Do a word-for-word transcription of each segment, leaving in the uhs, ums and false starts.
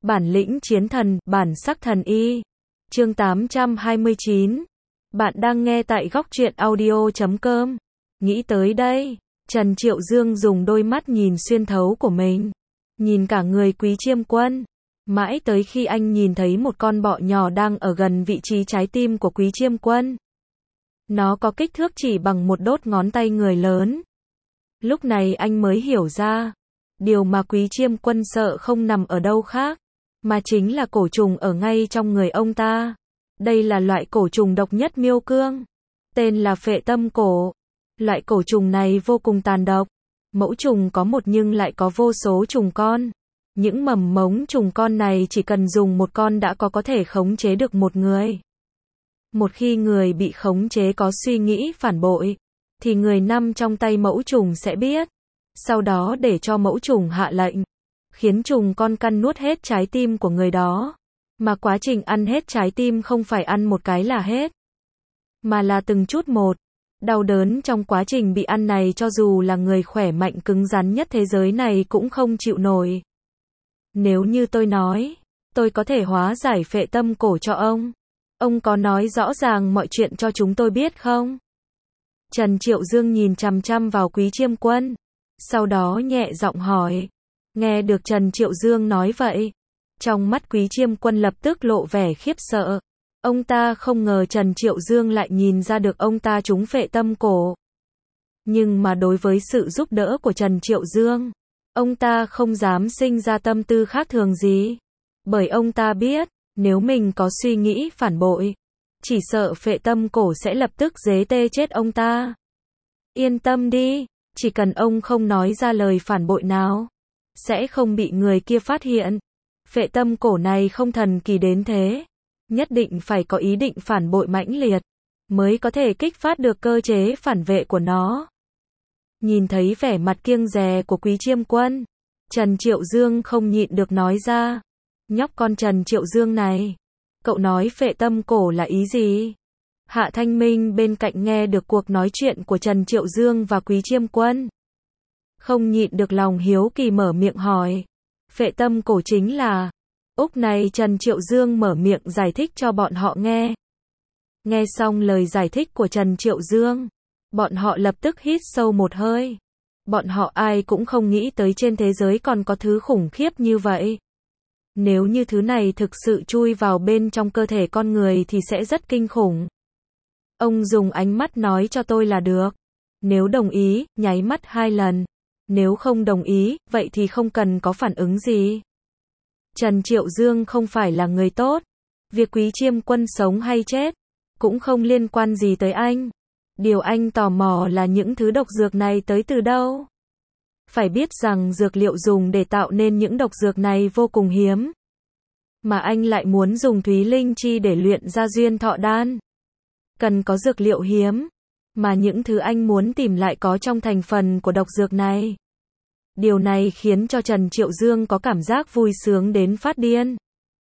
Bản lĩnh chiến thần, bản sắc thần y. Chương tám trăm hai mươi chín. Bạn đang nghe tại góc truyện audio chấm com. Nghĩ tới đây, Trần Triệu Dương dùng đôi mắt nhìn xuyên thấu của mình, nhìn cả người Quý Chiêm Quân, mãi tới khi anh nhìn thấy một con bọ nhỏ đang ở gần vị trí trái tim của Quý Chiêm Quân. Nó có kích thước chỉ bằng một đốt ngón tay người lớn. Lúc này anh mới hiểu ra, điều mà Quý Chiêm Quân sợ không nằm ở đâu khác, mà chính là cổ trùng ở ngay trong người ông ta. Đây là loại cổ trùng độc nhất miêu cương, tên là phệ tâm cổ. Loại cổ trùng này vô cùng tàn độc. Mẫu trùng có một nhưng lại có vô số trùng con. Những mầm mống trùng con này chỉ cần dùng một con đã có có thể khống chế được một người. Một khi người bị khống chế có suy nghĩ phản bội, thì người nằm trong tay mẫu trùng sẽ biết. Sau đó để cho mẫu trùng hạ lệnh, khiến trùng con căn nuốt hết trái tim của người đó. Mà quá trình ăn hết trái tim không phải ăn một cái là hết, mà là từng chút một. Đau đớn trong quá trình bị ăn này cho dù là người khỏe mạnh cứng rắn nhất thế giới này cũng không chịu nổi. Nếu như tôi nói, tôi có thể hóa giải phệ tâm cổ cho ông, ông có nói rõ ràng mọi chuyện cho chúng tôi biết không? Trần Triệu Dương nhìn chằm chằm vào Quý Chiêm Quân, sau đó nhẹ giọng hỏi. Nghe được Trần Triệu Dương nói vậy, trong mắt Quý Chiêm Quân lập tức lộ vẻ khiếp sợ. Ông ta không ngờ Trần Triệu Dương lại nhìn ra được ông ta trúng phệ tâm cổ. Nhưng mà đối với sự giúp đỡ của Trần Triệu Dương, ông ta không dám sinh ra tâm tư khác thường gì. Bởi ông ta biết, nếu mình có suy nghĩ phản bội, chỉ sợ phệ tâm cổ sẽ lập tức giết tê chết ông ta. Yên tâm đi, chỉ cần ông không nói ra lời phản bội nào, sẽ không bị người kia phát hiện. Phệ tâm cổ này không thần kỳ đến thế. Nhất định phải có ý định phản bội mãnh liệt, mới có thể kích phát được cơ chế phản vệ của nó. Nhìn thấy vẻ mặt kiêng dè của Quý Chiêm Quân, Trần Triệu Dương không nhịn được nói ra. Nhóc con Trần Triệu Dương này, cậu nói phệ tâm cổ là ý gì? Hạ Thanh Minh bên cạnh nghe được cuộc nói chuyện của Trần Triệu Dương và Quý Chiêm Quân, không nhịn được lòng hiếu kỳ mở miệng hỏi. Phệ tâm cổ chính là... Úc này Trần Triệu Dương mở miệng giải thích cho bọn họ nghe. Nghe xong lời giải thích của Trần Triệu Dương, bọn họ lập tức hít sâu một hơi. Bọn họ ai cũng không nghĩ tới trên thế giới còn có thứ khủng khiếp như vậy. Nếu như thứ này thực sự chui vào bên trong cơ thể con người thì sẽ rất kinh khủng. Ông dùng ánh mắt nói cho tôi là được. Nếu đồng ý, nháy mắt hai lần. Nếu không đồng ý, vậy thì không cần có phản ứng gì. Trần Triệu Dương không phải là người tốt. Việc Quý Chiêm Quân sống hay chết cũng không liên quan gì tới anh. Điều anh tò mò là những thứ độc dược này tới từ đâu. Phải biết rằng dược liệu dùng để tạo nên những độc dược này vô cùng hiếm. Mà anh lại muốn dùng Thúy Linh Chi để luyện ra duyên thọ đan. Cần có dược liệu hiếm, mà những thứ anh muốn tìm lại có trong thành phần của độc dược này. Điều này khiến cho Trần Triệu Dương có cảm giác vui sướng đến phát điên.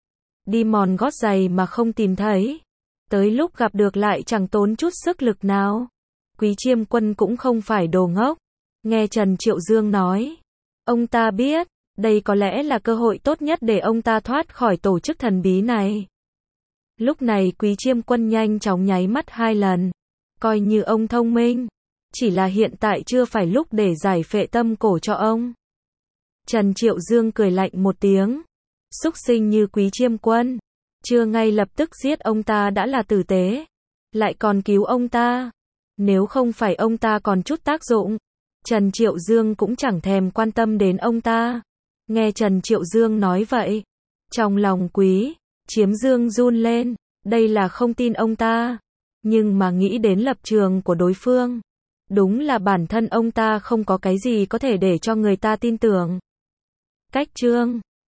Đi mòn gót giày mà không tìm thấy, tới lúc gặp được lại chẳng tốn chút sức lực nào. Quý Chiêm Quân cũng không phải đồ ngốc. Nghe Trần Triệu Dương nói, ông ta biết, đây có lẽ là cơ hội tốt nhất để ông ta thoát khỏi tổ chức thần bí này. Lúc này Quý Chiêm Quân nhanh chóng nháy mắt hai lần, coi như ông thông minh. Chỉ là hiện tại chưa phải lúc để giải phệ tâm cổ cho ông. Trần Triệu Dương cười lạnh một tiếng. Súc sinh như Quý Chiêm Quân, chưa ngay lập tức giết ông ta đã là tử tế, lại còn cứu ông ta. Nếu không phải ông ta còn chút tác dụng, Trần Triệu Dương cũng chẳng thèm quan tâm đến ông ta. Nghe Trần Triệu Dương nói vậy, trong lòng Quý Chiêm Dương run lên. Đây là không tin ông ta, nhưng mà nghĩ đến lập trường của đối phương, đúng là bản thân ông ta không có cái gì có thể để cho người ta tin tưởng. Cách chương